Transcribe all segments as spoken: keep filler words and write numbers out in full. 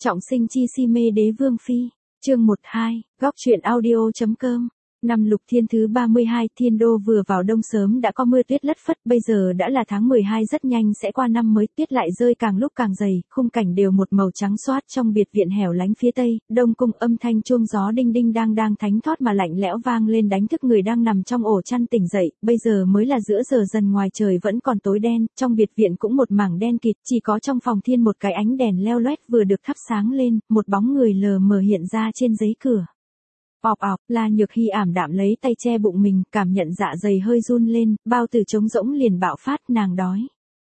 Trọng sinh chi si mê đế vương phi, chương một hai, góc truyện audio.com. Năm Lục Thiên thứ ba mươi hai, Thiên Đô vừa vào đông sớm đã có mưa tuyết lất phất, bây giờ đã là tháng mười hai, rất nhanh sẽ qua năm mới, tuyết lại rơi càng lúc càng dày, khung cảnh đều một màu trắng xoát. Trong biệt viện hẻo lánh phía tây, Đông cung, âm thanh chuông gió đinh đinh đang đang thánh thót mà lạnh lẽo vang lên, đánh thức người đang nằm trong ổ chăn tỉnh dậy. Bây giờ mới là giữa giờ dần, ngoài trời vẫn còn tối đen, trong biệt viện cũng một mảng đen kịt, chỉ có trong phòng Thiên một cái ánh đèn leo loét vừa được thắp sáng lên, một bóng người lờ mờ hiện ra trên giấy cửa. Ọp ọp, La Nhược Hy ảm đạm lấy tay che bụng mình, cảm nhận dạ dày hơi run lên, bao tử trống rỗng liền bạo phát, nàng đói.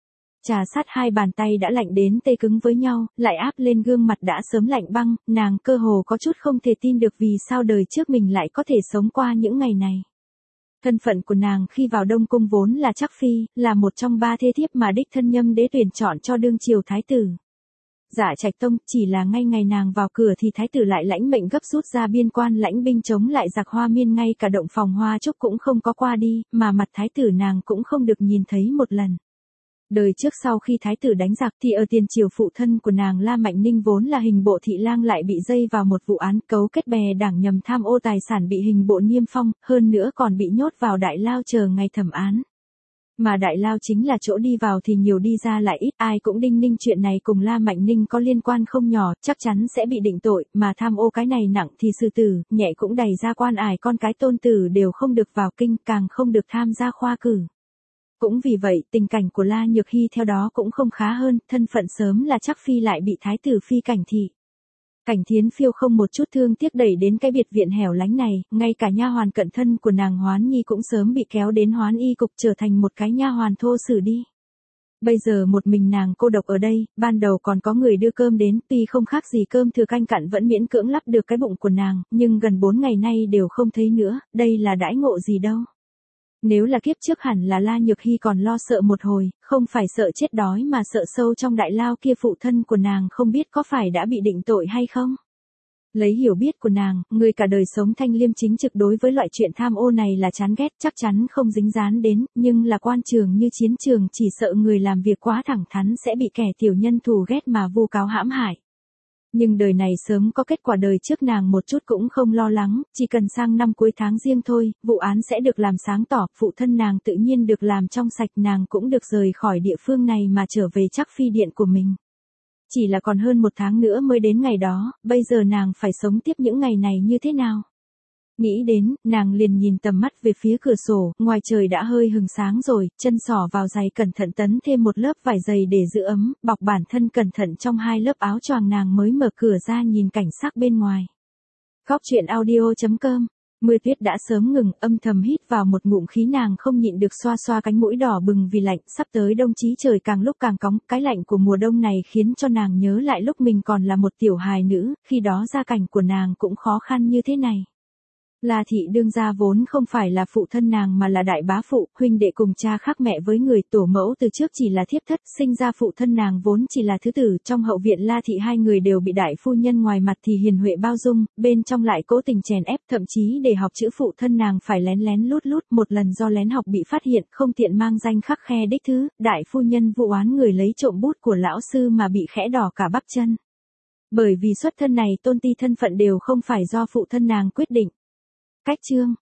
Trà sát hai bàn tay đã lạnh đến tê cứng với nhau, lại áp lên gương mặt đã sớm lạnh băng, nàng cơ hồ có chút không thể tin được vì sao đời trước mình lại có thể sống qua những ngày này. Thân phận của nàng khi vào Đông cung vốn là Trắc Phi, là một trong ba thê thiếp mà đích thân Nhâm đế tuyển chọn cho đương triều thái tử. Dạ Trạch Tông, chỉ là ngay ngày nàng vào cửa thì thái tử lại lãnh mệnh gấp rút ra biên quan lãnh binh chống lại giặc Hoa Miên, ngay cả động phòng Hoa Trúc cũng không có qua đi, mà mặt thái tử nàng cũng không được nhìn thấy một lần. Đời trước sau khi thái tử đánh giặc thì ở tiền triều phụ thân của nàng La Mạnh Ninh vốn là hình bộ thị lang lại bị dây vào một vụ án cấu kết bè đảng nhằm tham ô tài sản bị hình bộ niêm phong, hơn nữa còn bị nhốt vào đại lao chờ ngày thẩm án. Mà đại lao chính là chỗ đi vào thì nhiều đi ra lại ít, ai cũng đinh ninh chuyện này cùng La Mạnh Ninh có liên quan không nhỏ, chắc chắn sẽ bị định tội, mà tham ô cái này nặng thì xử tử, nhẹ cũng đày ra quan ải, con cái tôn tử đều không được vào kinh, càng không được tham gia khoa cử. Cũng vì vậy, tình cảnh của La Nhược Hy theo đó cũng không khá hơn, thân phận sớm là Trắc Phi lại bị thái tử phi Cảnh thị. Cảnh Thiến Phiêu không một chút thương tiếc đẩy đến cái biệt viện hẻo lánh này, ngay cả nha hoàn cận thân của nàng Hoán Nhi cũng sớm bị kéo đến Hoán Y cục trở thành một cái nha hoàn thô sử đi. Bây giờ một mình nàng cô độc ở đây, ban đầu còn có người đưa cơm đến, tuy không khác gì cơm thừa canh cặn vẫn miễn cưỡng lấp được cái bụng của nàng, nhưng gần bốn ngày nay đều không thấy nữa, đây là đãi ngộ gì đâu. Nếu là kiếp trước hẳn là La Nhược Hy còn lo sợ một hồi, không phải sợ chết đói mà sợ sâu trong đại lao kia phụ thân của nàng không biết có phải đã bị định tội hay không. Lấy hiểu biết của nàng, người cả đời sống thanh liêm chính trực đối với loại chuyện tham ô này là chán ghét, chắc chắn không dính dáng đến, nhưng là quan trường như chiến trường chỉ sợ người làm việc quá thẳng thắn sẽ bị kẻ tiểu nhân thù ghét mà vu cáo hãm hại. Nhưng đời này sớm có kết quả, đời trước nàng một chút cũng không lo lắng, chỉ cần sang năm cuối tháng riêng thôi, vụ án sẽ được làm sáng tỏ, phụ thân nàng tự nhiên được làm trong sạch, nàng cũng được rời khỏi địa phương này mà trở về Trắc Phi điện của mình. Chỉ là còn hơn một tháng nữa mới đến ngày đó, bây giờ nàng phải sống tiếp những ngày này như thế nào? Nghĩ đến, nàng liền nhìn tầm mắt về phía cửa sổ, ngoài trời đã hơi hừng sáng rồi, chân sỏ vào giày cẩn thận tấn thêm một lớp vải dày để giữ ấm, bọc bản thân cẩn thận trong hai lớp áo choàng, nàng mới mở cửa ra nhìn cảnh sắc bên ngoài. Góc truyện audio.com. Mưa tuyết đã sớm ngừng, âm thầm hít vào một ngụm khí, nàng không nhịn được xoa xoa cánh mũi đỏ bừng vì lạnh, sắp tới đông chí trời càng lúc càng cóng, cái lạnh của mùa đông này khiến cho nàng nhớ lại lúc mình còn là một tiểu hài nữ, khi đó gia cảnh của nàng cũng khó khăn như thế này. La thị đương gia vốn không phải là phụ thân nàng mà là đại bá phụ, huynh đệ cùng cha khác mẹ với người, tổ mẫu từ trước chỉ là thiếp thất, sinh ra phụ thân nàng vốn chỉ là thứ tử, trong hậu viện La thị hai người đều bị đại phu nhân ngoài mặt thì hiền huệ bao dung, bên trong lại cố tình chèn ép, thậm chí để học chữ phụ thân nàng phải lén lén lút lút, một lần do lén học bị phát hiện, không tiện mang danh khắc khe đích thứ, đại phu nhân vụ oán người lấy trộm bút của lão sư mà bị khẽ đỏ cả bắp chân. Bởi vì xuất thân này tôn ti thân phận đều không phải do phụ thân nàng quyết định. Cách chương